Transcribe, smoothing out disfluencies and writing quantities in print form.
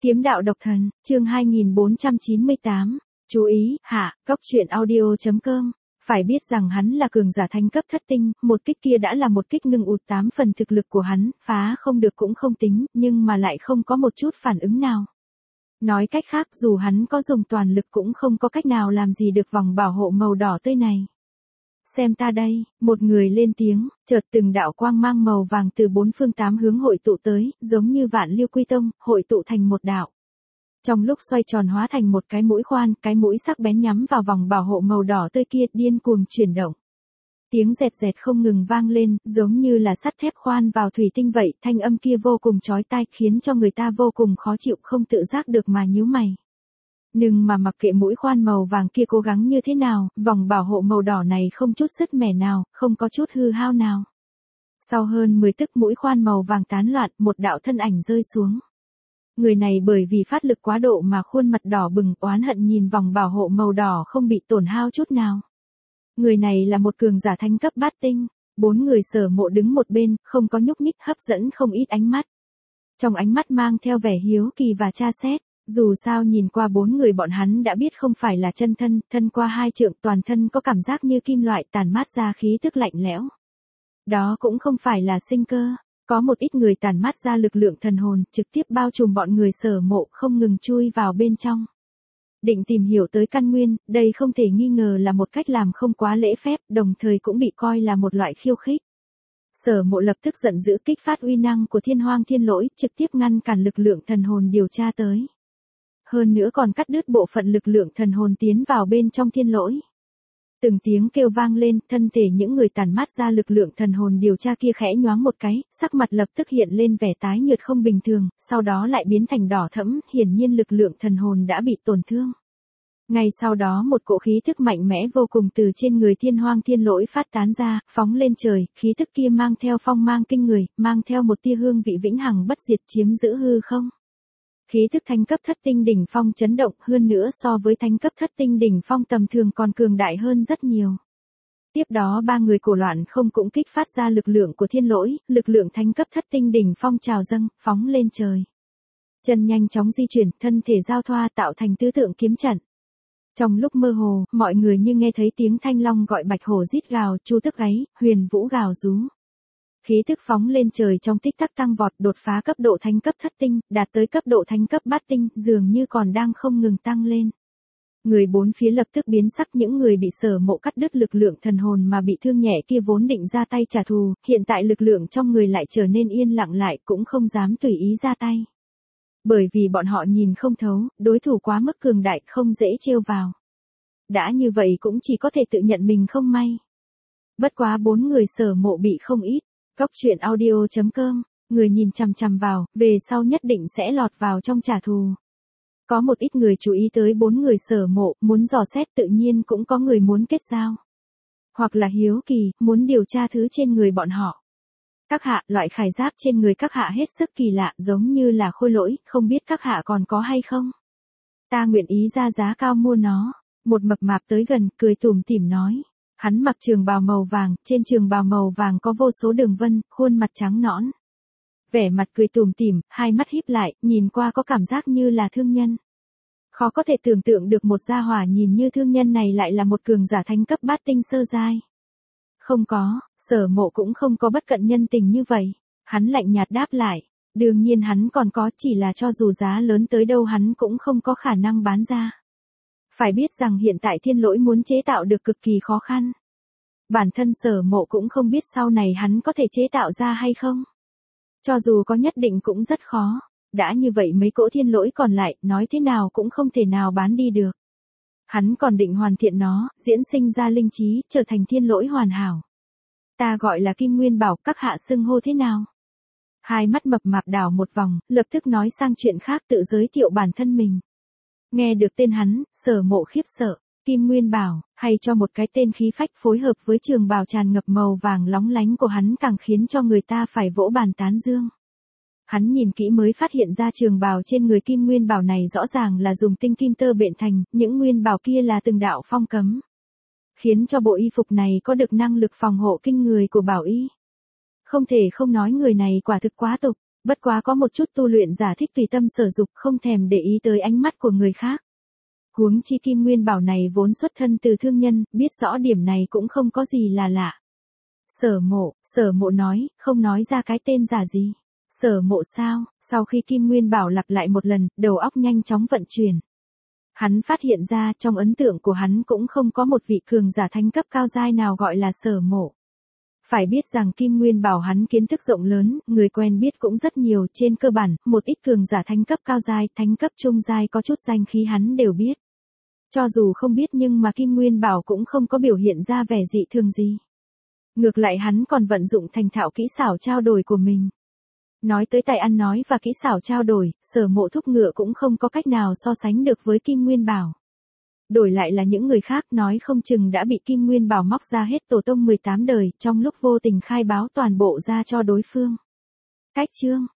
Kiếm đạo độc thần, chương 2498. Chú ý, hạ, góc truyện audio.com. Phải biết rằng hắn là cường giả thánh cấp thất tinh, một kích kia đã là một kích ngưng ụt 8 phần thực lực của hắn, phá không được cũng không tính, nhưng mà lại không có một chút phản ứng nào. Nói cách khác, dù hắn có dùng toàn lực cũng không có cách nào làm gì được vòng bảo hộ màu đỏ tươi này. Xem ta đây, một người lên tiếng, chợt từng đạo quang mang màu vàng từ bốn phương tám hướng hội tụ tới, giống như vạn lưu quy tông, hội tụ thành một đạo. Trong lúc xoay tròn hóa thành một cái mũi khoan, cái mũi sắc bén nhắm vào vòng bảo hộ màu đỏ tươi kia, điên cuồng chuyển động. Tiếng rẹt rẹt không ngừng vang lên, giống như là sắt thép khoan vào thủy tinh vậy, thanh âm kia vô cùng chói tai, khiến cho người ta vô cùng khó chịu, không tự giác được mà nhíu mày. Nhưng mà mặc kệ mũi khoan màu vàng kia cố gắng như thế nào, vòng bảo hộ màu đỏ này không chút sứt mẻ nào, không có chút hư hao nào. Sau hơn 10 tức mũi khoan màu vàng tán loạn, một đạo thân ảnh rơi xuống. Người này bởi vì phát lực quá độ mà khuôn mặt đỏ bừng, oán hận nhìn vòng bảo hộ màu đỏ không bị tổn hao chút nào. Người này là một cường giả thánh cấp bát tinh, 4 người Sở Mộ đứng một bên, không có nhúc nhích, hấp dẫn không ít ánh mắt. Trong ánh mắt mang theo vẻ hiếu kỳ và tra xét. Dù sao nhìn qua 4 người bọn hắn đã biết không phải là chân thân, thân qua 2 trượng, toàn thân có cảm giác như kim loại, tản mát ra khí tức lạnh lẽo. Đó cũng không phải là sinh cơ, có một ít người tản mát ra lực lượng thần hồn, trực tiếp bao trùm bọn người Sở Mộ, không ngừng chui vào bên trong. Định tìm hiểu tới căn nguyên, đây không thể nghi ngờ là một cách làm không quá lễ phép, đồng thời cũng bị coi là một loại khiêu khích. Sở Mộ lập tức giận dữ kích phát uy năng của Thiên Hoang Thiên Lỗi, trực tiếp ngăn cản lực lượng thần hồn điều tra tới. Hơn nữa còn cắt đứt bộ phận lực lượng thần hồn tiến vào bên trong thiên lỗi. Từng tiếng kêu vang lên, thân thể những người tản mát ra lực lượng thần hồn điều tra kia khẽ nhoáng một cái, sắc mặt lập tức hiện lên vẻ tái nhợt không bình thường, sau đó lại biến thành đỏ thẫm, hiển nhiên lực lượng thần hồn đã bị tổn thương. Ngay sau đó một cỗ khí thức mạnh mẽ vô cùng từ trên người Thiên Hoang Thiên Lỗi phát tán ra, phóng lên trời, khí thức kia mang theo phong mang kinh người, mang theo một tia hương vị vĩnh hằng bất diệt chiếm giữ hư không. Khí thức thánh cấp thất tinh đỉnh phong chấn động, hơn nữa so với thánh cấp thất tinh đỉnh phong tầm thường còn cường đại hơn rất nhiều. Tiếp đó 3 người cổ loạn không cũng kích phát ra lực lượng của thiên lỗi, lực lượng thánh cấp thất tinh đỉnh phong trào dâng, phóng lên trời. Chân nhanh chóng di chuyển, thân thể giao thoa tạo thành tứ tượng kiếm trận. Trong lúc mơ hồ, mọi người như nghe thấy tiếng thanh long gọi, bạch hổ rít gào, chu tước gáy, huyền vũ gào rú. Khí thức phóng lên trời trong tích tắc tăng vọt, đột phá cấp độ thánh cấp thất tinh, đạt tới cấp độ thánh cấp bát tinh, dường như còn đang không ngừng tăng lên. Người bốn phía lập tức biến sắc, những người bị Sở Mộ cắt đứt lực lượng thần hồn mà bị thương nhẹ kia vốn định ra tay trả thù, hiện tại lực lượng trong người lại trở nên yên lặng lại, cũng không dám tùy ý ra tay. Bởi vì bọn họ nhìn không thấu, đối thủ quá mức cường đại, không dễ trêu vào. Đã như vậy cũng chỉ có thể tự nhận mình không may. Bất quá 4 người Sở Mộ bị không ít. Góc truyện audio.com, người nhìn chằm chằm vào, về sau nhất định sẽ lọt vào trong trả thù. Có một ít người chú ý tới 4 người Sở Mộ, muốn dò xét, tự nhiên cũng có người muốn kết giao. Hoặc là hiếu kỳ, muốn điều tra thứ trên người bọn họ. Các hạ, loại khải giáp trên người các hạ hết sức kỳ lạ, giống như là khôi lỗi, không biết các hạ còn có hay không? Ta nguyện ý ra giá cao mua nó. Một mập mạp tới gần, cười tủm tỉm nói. Hắn mặc trường bào màu vàng, trên trường bào màu vàng có vô số đường vân, khuôn mặt trắng nõn. Vẻ mặt cười tủm tỉm, hai mắt híp lại, nhìn qua có cảm giác như là thương nhân. Khó có thể tưởng tượng được một gia hỏa nhìn như thương nhân này lại là một cường giả thánh cấp bát tinh sơ giai. Không có, Sở Mộ cũng không có bất cận nhân tình như vậy. Hắn lạnh nhạt đáp lại. Đương nhiên hắn còn có, chỉ là cho dù giá lớn tới đâu hắn cũng không có khả năng bán ra. Phải biết rằng hiện tại thiên lỗi muốn chế tạo được cực kỳ khó khăn. Bản thân Sở Mộ cũng không biết sau này hắn có thể chế tạo ra hay không. Cho dù có nhất định cũng rất khó. Đã như vậy mấy cỗ thiên lỗi còn lại, nói thế nào cũng không thể nào bán đi được. Hắn còn định hoàn thiện nó, diễn sinh ra linh trí, trở thành thiên lỗi hoàn hảo. Ta gọi là Kim Nguyên Bảo, các hạ xưng hô thế nào? Hai mắt mập mạp đảo một vòng, lập tức nói sang chuyện khác, tự giới thiệu bản thân mình. Nghe được tên hắn, Sở Mộ khiếp sợ. Kim Nguyên Bảo, hay cho một cái tên khí phách phối hợp với trường bào tràn ngập màu vàng lóng lánh của hắn càng khiến cho người ta phải vỗ bàn tán dương. Hắn nhìn kỹ mới phát hiện ra trường bào trên người Kim Nguyên Bảo này rõ ràng là dùng tinh kim tơ bện thành, những nguyên bảo kia là từng đạo phong cấm. Khiến cho bộ y phục này có được năng lực phòng hộ kinh người của bảo y. Không thể không nói người này quả thực quá tục. Bất quá có một chút tu luyện giả thích tùy tâm sở dục, không thèm để ý tới ánh mắt của người khác. Huống chi Kim Nguyên Bảo này vốn xuất thân từ thương nhân, biết rõ điểm này cũng không có gì là lạ. Sở mộ nói, không nói ra cái tên giả gì. Sở mộ sao? Sau khi Kim Nguyên Bảo lặp lại một lần, đầu óc nhanh chóng vận chuyển. Hắn phát hiện ra trong ấn tượng của hắn cũng không có một vị cường giả thánh cấp cao giai nào gọi là sở mộ. Phải biết rằng Kim Nguyên Bảo hắn kiến thức rộng lớn, người quen biết cũng rất nhiều, trên cơ bản, một ít cường giả thánh cấp cao giai, thánh cấp trung giai có chút danh khí hắn đều biết. Cho dù không biết nhưng mà Kim Nguyên Bảo cũng không có biểu hiện ra vẻ dị thường gì. Ngược lại hắn còn vận dụng thành thạo kỹ xảo trao đổi của mình. Nói tới tài ăn nói và kỹ xảo trao đổi, Sở Mộ thúc ngựa cũng không có cách nào so sánh được với Kim Nguyên Bảo. Đổi lại là những người khác nói không chừng đã bị Kim Nguyên Bảo móc ra hết tổ tông 18 đời, trong lúc vô tình khai báo toàn bộ ra cho đối phương. Cách chương